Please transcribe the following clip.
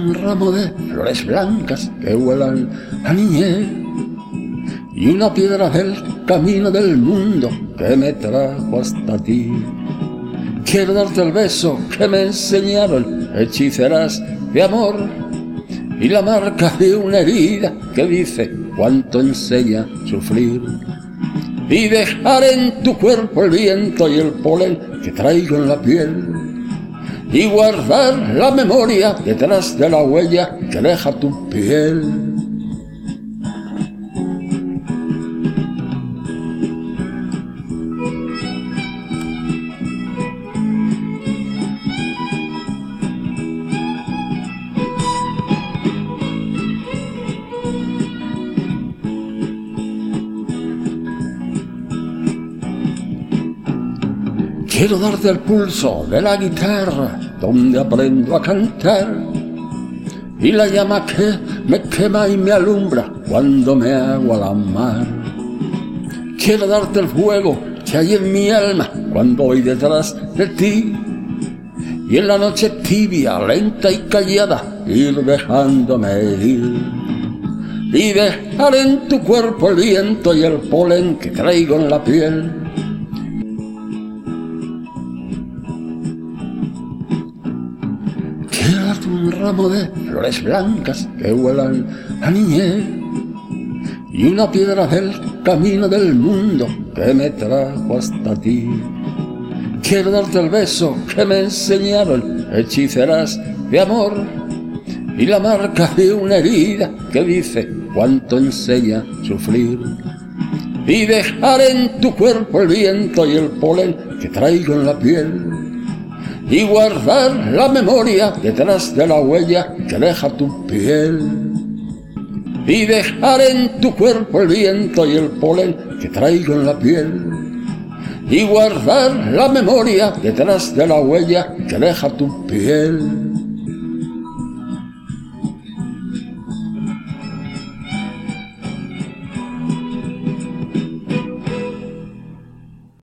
un ramo de flores blancas que huelan a niñez y una piedra del camino del mundo que me trajo hasta ti. Quiero darte el beso que me enseñaron hechiceras de amor y la marca de una herida que dice cuánto enseña sufrir, y dejar en tu cuerpo el viento y el polen que traigo en la piel, y guardar la memoria detrás de la huella que deja tu piel. Quiero darte el pulso de la guitarra donde aprendo a cantar y la llama que me quema y me alumbra cuando me hago a la mar. Quiero darte el fuego que hay en mi alma cuando voy detrás de ti y en la noche tibia, lenta y callada ir dejándome ir y dejar en tu cuerpo el viento y el polen que traigo en la piel. Quiero darte un ramo de flores blancas que huelan a niñez y una piedra del camino del mundo que me trajo hasta ti. Quiero darte el beso que me enseñaron hechiceras de amor y la marca de una herida que dice cuánto enseña sufrir, y dejar en tu cuerpo el viento y el polen que traigo en la piel, y guardar la memoria detrás de la huella que deja tu piel, y dejar en tu cuerpo el viento y el polen que traigo en la piel, y guardar la memoria detrás de la huella que deja tu piel.